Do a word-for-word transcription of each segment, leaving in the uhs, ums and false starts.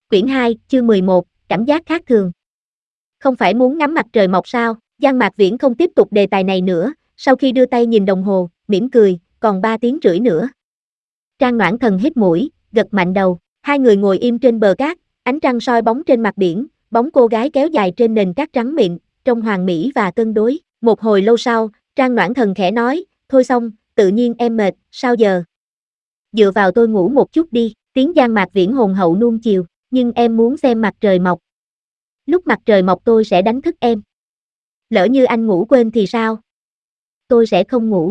Quyển hai, chương mười một, cảm giác khác thường. Không phải muốn ngắm mặt trời mọc sao? Giang Mạc Viễn không tiếp tục đề tài này nữa, sau khi đưa tay nhìn đồng hồ, mỉm cười, còn ba tiếng rưỡi nữa. Trang Noãn Thần hít mũi, gật mạnh đầu, hai người ngồi im trên bờ cát, ánh trăng soi bóng trên mặt biển, bóng cô gái kéo dài trên nền cát trắng mịn, trông hoàn mỹ và cân đối. Một hồi lâu sau, Trang Noãn Thần khẽ nói, thôi xong, tự nhiên em mệt, sao giờ? Dựa vào tôi ngủ một chút đi, tiếng Giang Mạc Viễn hồn hậu nuông chiều, nhưng em muốn xem mặt trời mọc. Lúc mặt trời mọc tôi sẽ đánh thức em. Lỡ như anh ngủ quên thì sao? Tôi sẽ không ngủ.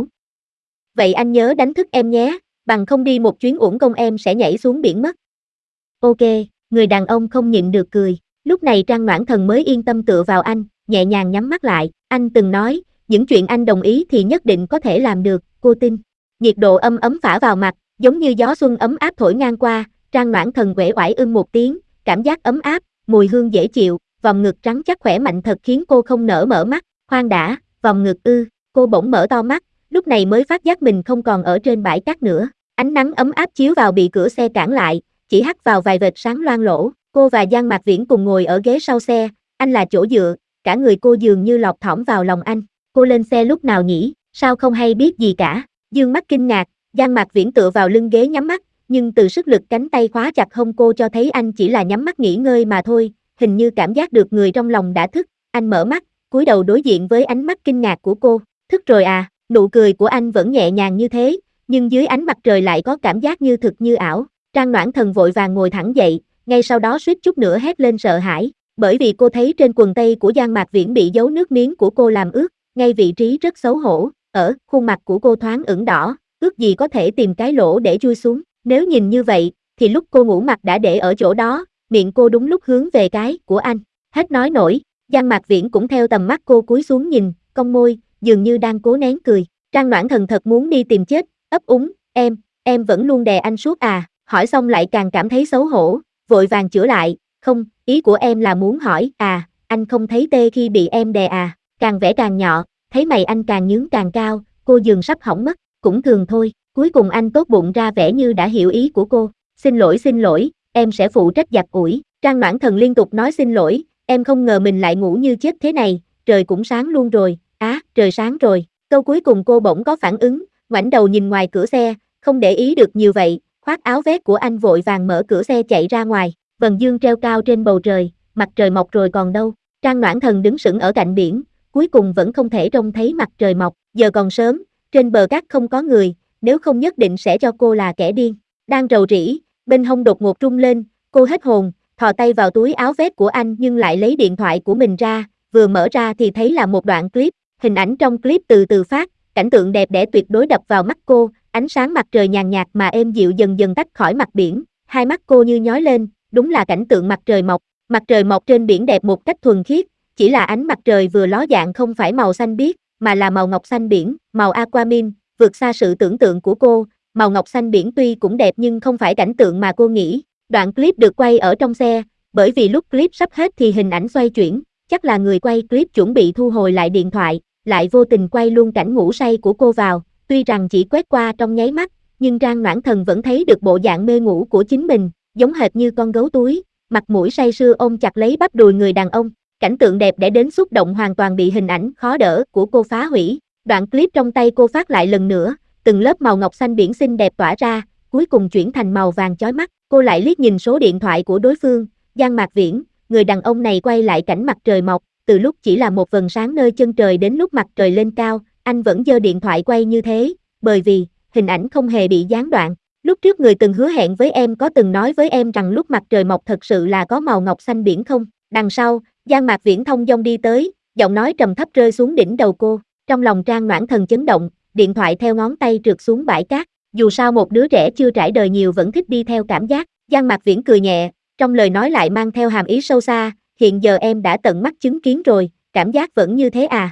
Vậy anh nhớ đánh thức em nhé, bằng không đi một chuyến uổng công em sẽ nhảy xuống biển mất. Ok, người đàn ông không nhịn được cười. Lúc này Trang Noãn Thần mới yên tâm tựa vào anh, nhẹ nhàng nhắm mắt lại. Anh từng nói, những chuyện anh đồng ý thì nhất định có thể làm được, cô tin. Nhiệt độ âm ấm phả vào mặt, giống như gió xuân ấm áp thổi ngang qua. Trang Noãn Thần uể oải ưm một tiếng, cảm giác ấm áp, mùi hương dễ chịu, vòng ngực trắng chắc khỏe mạnh thật khiến cô không nỡ mở mắt. Khoan đã, vòng ngực ư? Cô bỗng mở to mắt, lúc này mới phát giác mình không còn ở trên bãi cát nữa. Ánh nắng ấm áp chiếu vào bị cửa xe cản lại, chỉ hắt vào vài vệt sáng loang lổ. Cô và Giang Mạc Viễn cùng ngồi ở ghế sau xe, anh là chỗ dựa, cả người cô dường như lọt thỏm vào lòng anh. Cô lên xe lúc nào nhỉ? Sao không hay biết gì cả? Dương mắt kinh ngạc, Giang Mạc Viễn tựa vào lưng ghế nhắm mắt, nhưng từ sức lực cánh tay khóa chặt hông cô cho thấy anh chỉ là nhắm mắt nghỉ ngơi mà thôi. Hình như cảm giác được người trong lòng đã thức, anh mở mắt, cúi đầu đối diện với ánh mắt kinh ngạc của cô. Thức rồi à? Nụ cười của anh vẫn nhẹ nhàng như thế, nhưng dưới ánh mặt trời lại có cảm giác như thực như ảo. Trang Noãn Thần vội vàng ngồi thẳng dậy, ngay sau đó suýt chút nữa hét lên sợ hãi, bởi vì cô thấy trên quần tây của Giang Mạc Viễn bị dấu nước miếng của cô làm ướt, ngay vị trí rất xấu hổ, ở khuôn mặt của cô thoáng ửng đỏ, ước gì có thể tìm cái lỗ để chui xuống. Nếu nhìn như vậy, thì lúc cô ngủ mặt đã để ở chỗ đó, miệng cô đúng lúc hướng về cái của anh. Hết nói nổi, Giang Mạc Viễn cũng theo tầm mắt cô cúi xuống nhìn, cong môi, dường như đang cố nén cười. Trang Noãn Thần thật muốn đi tìm chết, ấp úng, em, em vẫn luôn đè anh suốt à? Hỏi xong lại càng cảm thấy xấu hổ, vội vàng chữa lại, không, ý của em là muốn hỏi, à, anh không thấy tê khi bị em đè à? Càng vẽ càng nhọ, thấy mày anh càng nhướng càng cao, cô dường sắp hỏng mất, cũng thường thôi. Cuối cùng anh tốt bụng ra vẻ như đã hiểu ý của cô. Xin lỗi xin lỗi, em sẽ phụ trách giặt ủi. Trang Noãn Thần liên tục nói xin lỗi, em không ngờ mình lại ngủ như chết thế này, trời cũng sáng luôn rồi, á, à, trời sáng rồi. Câu cuối cùng cô bỗng có phản ứng, ngoảnh đầu nhìn ngoài cửa xe, không để ý được nhiều vậy, khoác áo vest của anh vội vàng mở cửa xe chạy ra ngoài. Vầng dương treo cao trên bầu trời, mặt trời mọc rồi còn đâu. Trang Noãn Thần đứng sững ở cạnh biển, cuối cùng vẫn không thể trông thấy mặt trời mọc, giờ còn sớm, trên bờ cát không có người, nếu không nhất định sẽ cho cô là kẻ điên. Đang rầu rĩ, bên hông đột ngột rung lên, cô hết hồn, thò tay vào túi áo vest của anh nhưng lại lấy điện thoại của mình ra, vừa mở ra thì thấy là một đoạn clip, hình ảnh trong clip từ từ phát, cảnh tượng đẹp đẽ tuyệt đối đập vào mắt cô, ánh sáng mặt trời nhàn nhạt mà êm dịu dần dần tách khỏi mặt biển, hai mắt cô như nhói lên, đúng là cảnh tượng mặt trời mọc, mặt trời mọc trên biển đẹp một cách thuần khiết, chỉ là ánh mặt trời vừa ló dạng không phải màu xanh biếc, mà là màu ngọc xanh biển, màu aquamarine, vượt xa sự tưởng tượng của cô. Màu ngọc xanh biển tuy cũng đẹp nhưng không phải cảnh tượng mà cô nghĩ. Đoạn clip được quay ở trong xe, bởi vì lúc clip sắp hết thì hình ảnh xoay chuyển, chắc là người quay clip chuẩn bị thu hồi lại điện thoại, lại vô tình quay luôn cảnh ngủ say của cô vào, tuy rằng chỉ quét qua trong nháy mắt, nhưng Trang Noãn Thần vẫn thấy được bộ dạng mê ngủ của chính mình, giống hệt như con gấu túi, mặt mũi say sưa ôm chặt lấy bắp đùi người đàn ông. Cảnh tượng đẹp để đến xúc động hoàn toàn bị hình ảnh khó đỡ của cô phá hủy. Đoạn clip trong tay cô phát lại lần nữa, từng lớp màu ngọc xanh biển xinh đẹp tỏa ra, cuối cùng chuyển thành màu vàng chói mắt. Cô lại liếc nhìn số điện thoại của đối phương, Giang Mạc Viễn, người đàn ông này quay lại cảnh mặt trời mọc, từ lúc chỉ là một vầng sáng nơi chân trời đến lúc mặt trời lên cao, anh vẫn giơ điện thoại quay như thế, bởi vì hình ảnh không hề bị gián đoạn. Lúc trước người từng hứa hẹn với em có từng nói với em rằng lúc mặt trời mọc thật sự là có màu ngọc xanh biển không? Đằng sau, Giang Mạc Viễn thong dong đi tới, giọng nói trầm thấp rơi xuống đỉnh đầu cô. Trong lòng Trang Noãn Thần chấn động, điện thoại theo ngón tay trượt xuống bãi cát. Dù sao một đứa trẻ chưa trải đời nhiều vẫn thích đi theo cảm giác. Giang Mạc Viễn cười nhẹ, trong lời nói lại mang theo hàm ý sâu xa. Hiện giờ em đã tận mắt chứng kiến rồi, cảm giác vẫn như thế à?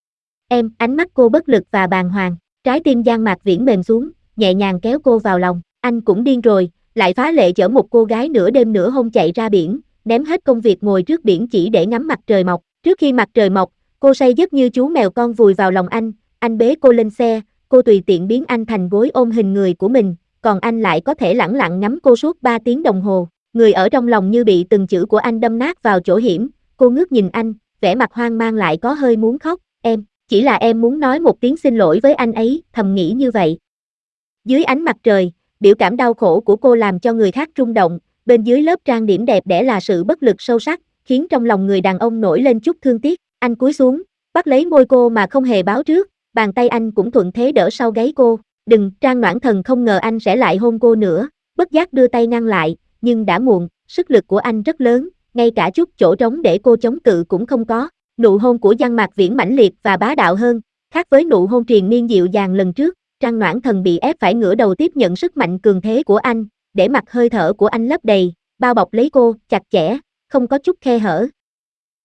Em, ánh mắt cô bất lực và bàng hoàng. Trái tim Giang Mạc Viễn mềm xuống, nhẹ nhàng kéo cô vào lòng. Anh cũng điên rồi, lại phá lệ chở một cô gái nửa đêm nửa hôm chạy ra biển, ném hết công việc ngồi trước biển chỉ để ngắm mặt trời mọc. Trước khi mặt trời mọc, cô say giấc như chú mèo con vùi vào lòng anh, anh bế cô lên xe, cô tùy tiện biến anh thành gối ôm hình người của mình, còn anh lại có thể lẳng lặng ngắm cô suốt ba tiếng đồng hồ. Người ở trong lòng như bị từng chữ của anh đâm nát vào chỗ hiểm, cô ngước nhìn anh, vẻ mặt hoang mang lại có hơi muốn khóc, em, chỉ là em muốn nói một tiếng xin lỗi với anh ấy, thầm nghĩ như vậy. Dưới ánh mặt trời, biểu cảm đau khổ của cô làm cho người khác rung động, bên dưới lớp trang điểm đẹp đẽ là sự bất lực sâu sắc, khiến trong lòng người đàn ông nổi lên chút thương tiếc, anh cúi xuống, bắt lấy môi cô mà không hề báo trước, bàn tay anh cũng thuận thế đỡ sau gáy cô, đừng, Trang Noãn Thần không ngờ anh sẽ lại hôn cô nữa, bất giác đưa tay ngăn lại, nhưng đã muộn, sức lực của anh rất lớn, ngay cả chút chỗ trống để cô chống cự cũng không có, nụ hôn của Giang Mạc Viễn mãnh liệt và bá đạo hơn, khác với nụ hôn triền miên dịu dàng lần trước, Trang Noãn Thần bị ép phải ngửa đầu tiếp nhận sức mạnh cường thế của anh, để mặc hơi thở của anh lấp đầy, bao bọc lấy cô, chặt chẽ, không có chút khe hở,